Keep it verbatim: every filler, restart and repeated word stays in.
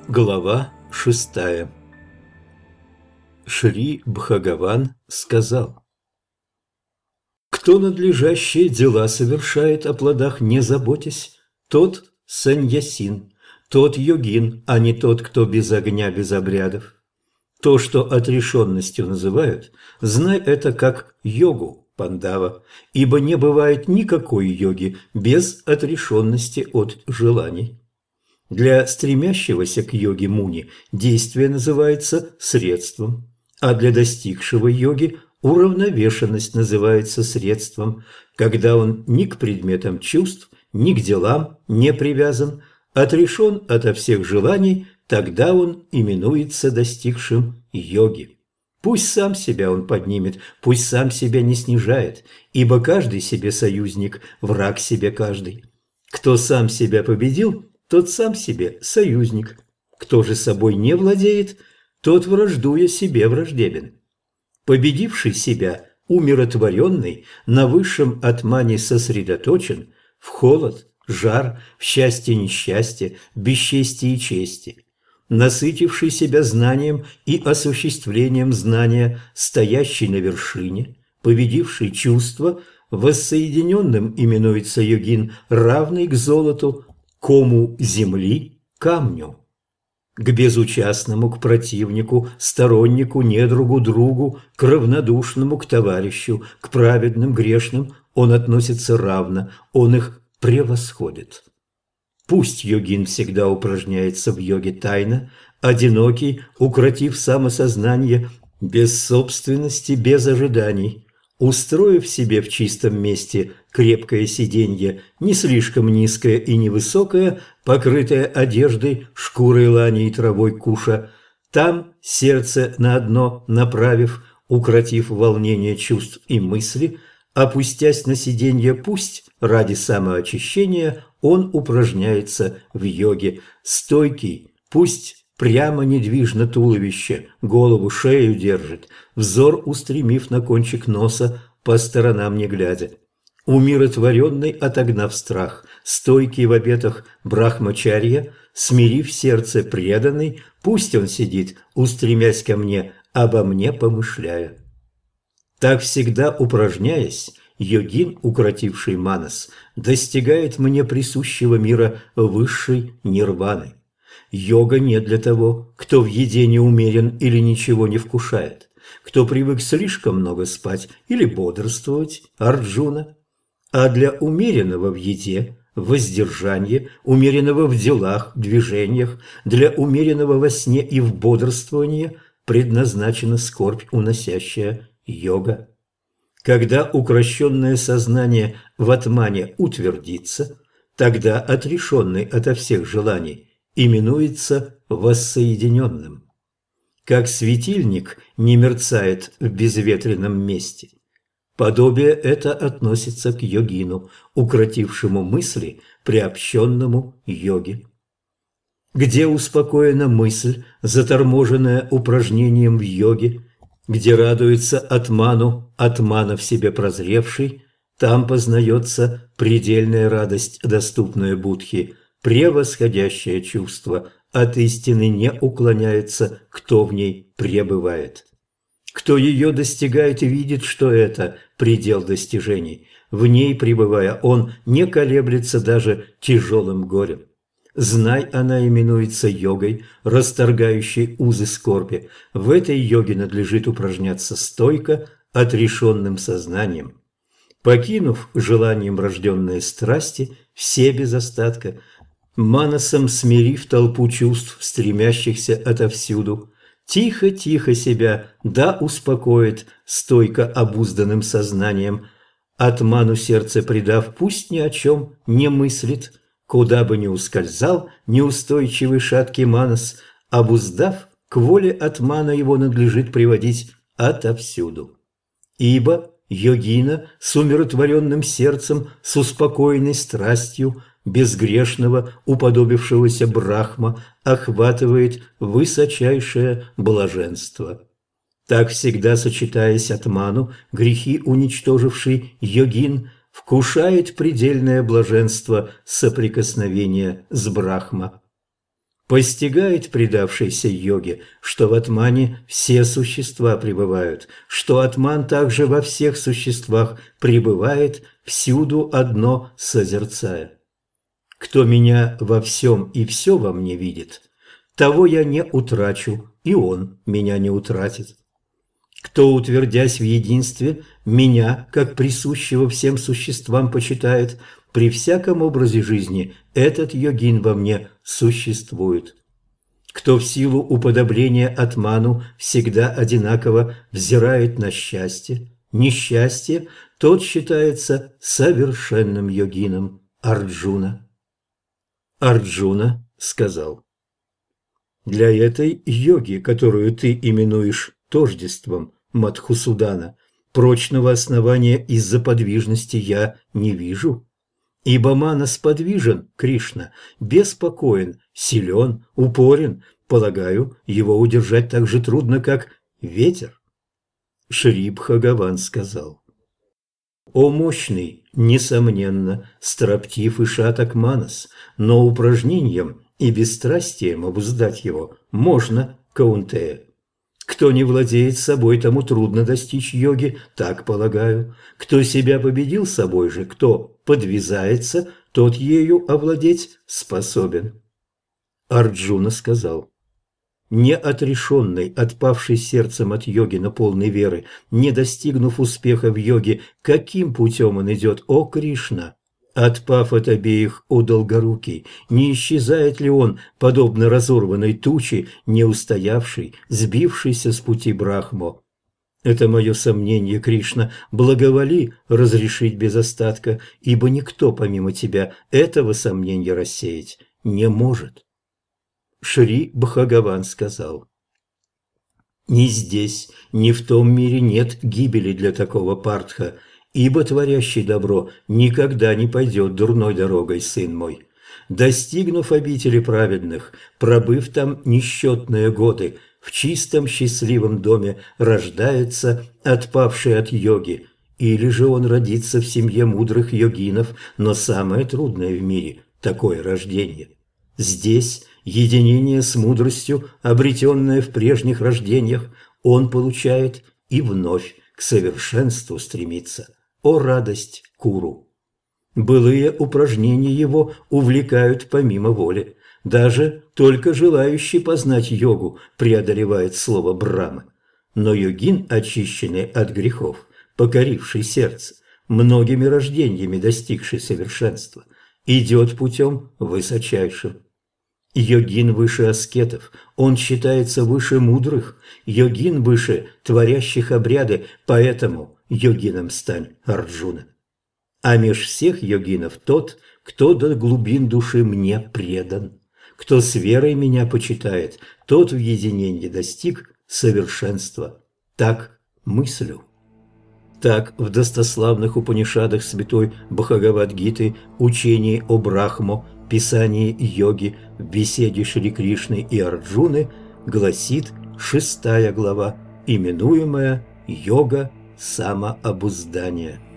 Глава шестая. Шри Бхагаван сказал: «Кто надлежащие дела совершает, о плодах не заботясь, тот саньясин, тот йогин, а не тот, кто без огня, без обрядов. То, что отрешенностью называют, знай это как йогу, Пандава, ибо не бывает никакой йоги без отрешенности от желаний. Для стремящегося к йоге муни действие называется средством, а для достигшего йоги уравновешенность называется средством, когда он ни к предметам чувств, ни к делам не привязан, отрешен ото всех желаний, тогда он именуется достигшим йоги. Пусть сам себя он поднимет, пусть сам себя не снижает, ибо каждый себе союзник, враг себе каждый. Кто сам себя победил, тот сам себе союзник. Кто же собой не владеет, тот, враждуя себе, враждебен. Победивший себя, умиротворенный, на высшем атмане сосредоточен, в холод, жар, в счастье-несчастье, бесчестие и чести. Насытивший себя знанием и осуществлением знания, стоящий на вершине, победивший чувство, воссоединенным именуется йогин, равный к золоту, кому земли – камню. К безучастному, к противнику, стороннику, недругу, другу, к равнодушному, к товарищу, к праведным, грешным он относится равно, он их превосходит. Пусть йогин всегда упражняется в йоге тайно, одинокий, укротив самосознание, без собственности, без ожиданий, устроив себе в чистом месте крепкое сиденье, не слишком низкое и невысокое, покрытое одеждой, шкурой лани и травой куша, там сердце на дно направив, укротив волнение чувств и мысли, опустясь на сиденье, пусть ради самоочищения он упражняется в йоге, стойкий, пусть прямо недвижно туловище, голову, шею держит, взор устремив на кончик носа, по сторонам не глядя. Умиротворенный, отогнав страх, стойкий в обетах брахмачарья, смирив сердце преданный, пусть он сидит, устремясь ко мне, обо мне помышляя. Так всегда упражняясь, йогин, укротивший манас, достигает мне присущего мира высшей нирваны. Йога не для того, кто в еде не умерен или ничего не вкушает, кто привык слишком много спать или бодрствовать, Арджуна, а для умеренного в еде, воздержания, умеренного в делах, движениях, для умеренного во сне и в бодрствовании предназначена скорбь уносящая йога. Когда укрощенное сознание в атмане утвердится, тогда отрешенный ото всех желаний именуется воссоединенным. Как светильник не мерцает в безветренном месте, подобие это относится к йогину, укротившему мысли, приобщенному йоге. Где успокоена мысль, заторможенная упражнением в йоге, где радуется атману, атмана в себе прозревший, там познается предельная радость, доступная Будхи, превосходящее чувство, от истины не уклоняется, кто в ней пребывает. Кто ее достигает и видит, что это предел достижений, в ней пребывая, он не колеблется даже тяжелым горем. Знай, она именуется йогой, расторгающей узы скорби. В этой йоге надлежит упражняться стойко, отрешенным сознанием. Покинув желанием рожденные страсти, все без остатка, манасом смирив толпу чувств, стремящихся отовсюду, тихо-тихо себя да успокоит стойко обузданным сознанием, атману сердце предав, пусть ни о чем не мыслит, куда бы ни ускользал неустойчивый шаткий манас, обуздав, к воле атмана его надлежит приводить отовсюду. Ибо йогина с умиротворенным сердцем, с успокоенной страстью, безгрешного, уподобившегося Брахма, охватывает высочайшее блаженство. Так всегда, сочетаясь атману, грехи уничтоживший йогин, вкушает предельное блаженство соприкосновения с Брахма. Постигает предавшийся йоге, что в атмане все существа пребывают, что атман также во всех существах пребывает, всюду одно созерцая. Кто меня во всем и все во мне видит, того я не утрачу, и он меня не утратит. Кто, утвердясь в единстве, меня, как присущего всем существам, почитает, при всяком образе жизни этот йогин во мне существует. Кто в силу уподобления атману всегда одинаково взирает на счастье, несчастье, тот считается совершенным йогином Арджуна. Арджуна сказал: «Для этой йоги, которую ты именуешь тождеством Мадхусудана, прочного основания из-за подвижности я не вижу. Ибо Манас подвижен, Кришна, беспокоен, силен, упорен. Полагаю, его удержать так же трудно, как ветер». Шри Бхагаван сказал: «О мощный, несомненно, строптив и шаток Манас, но упражнением и бесстрастием обуздать его можно, Каунтея. Кто не владеет собой, тому трудно достичь йоги, так полагаю. Кто себя победил собой же, кто подвязается, тот ею овладеть способен». Арджуна сказал: «Неотрешенный, отпавший сердцем от йоги на полной веры, не достигнув успеха в йоге, каким путем он идет, о Кришна? Отпав от обеих, о Долгорукий, не исчезает ли он, подобно разорванной туче, не устоявшей, сбившейся с пути Брахмо? Это мое сомнение, Кришна, благоволи разрешить без остатка, ибо никто помимо тебя этого сомнения рассеять не может». Шри Бхагаван сказал: «Ни здесь, ни в том мире нет гибели для такого партха, ибо творящий добро никогда не пойдет дурной дорогой, сын мой. Достигнув обители праведных, пробыв там несчетные годы, в чистом счастливом доме рождается отпавший от йоги, или же он родится в семье мудрых йогинов, но самое трудное в мире – такое рождение. Здесь единение с мудростью, обретенное в прежних рождениях, он получает и вновь к совершенству стремится. О радость Куру! Былые упражнения его увлекают помимо воли. Даже только желающий познать йогу преодолевает слово Брахмы. Но йогин, очищенный от грехов, покоривший сердце, многими рождениями достигший совершенства, идет путем высочайшим. Йогин выше аскетов, он считается выше мудрых, йогин выше творящих обряды, поэтому йогином стань, Арджуна. А меж всех йогинов тот, кто до глубин души мне предан, кто с верой меня почитает, тот в единении достиг совершенства. Так мыслю». Так в достославных Упанишадах святой Бхагавад-гиты, учении о Брахмо, писании йоги, в беседе Шри Кришны и Арджуны гласит шестая глава, именуемая «Йога самообуздания».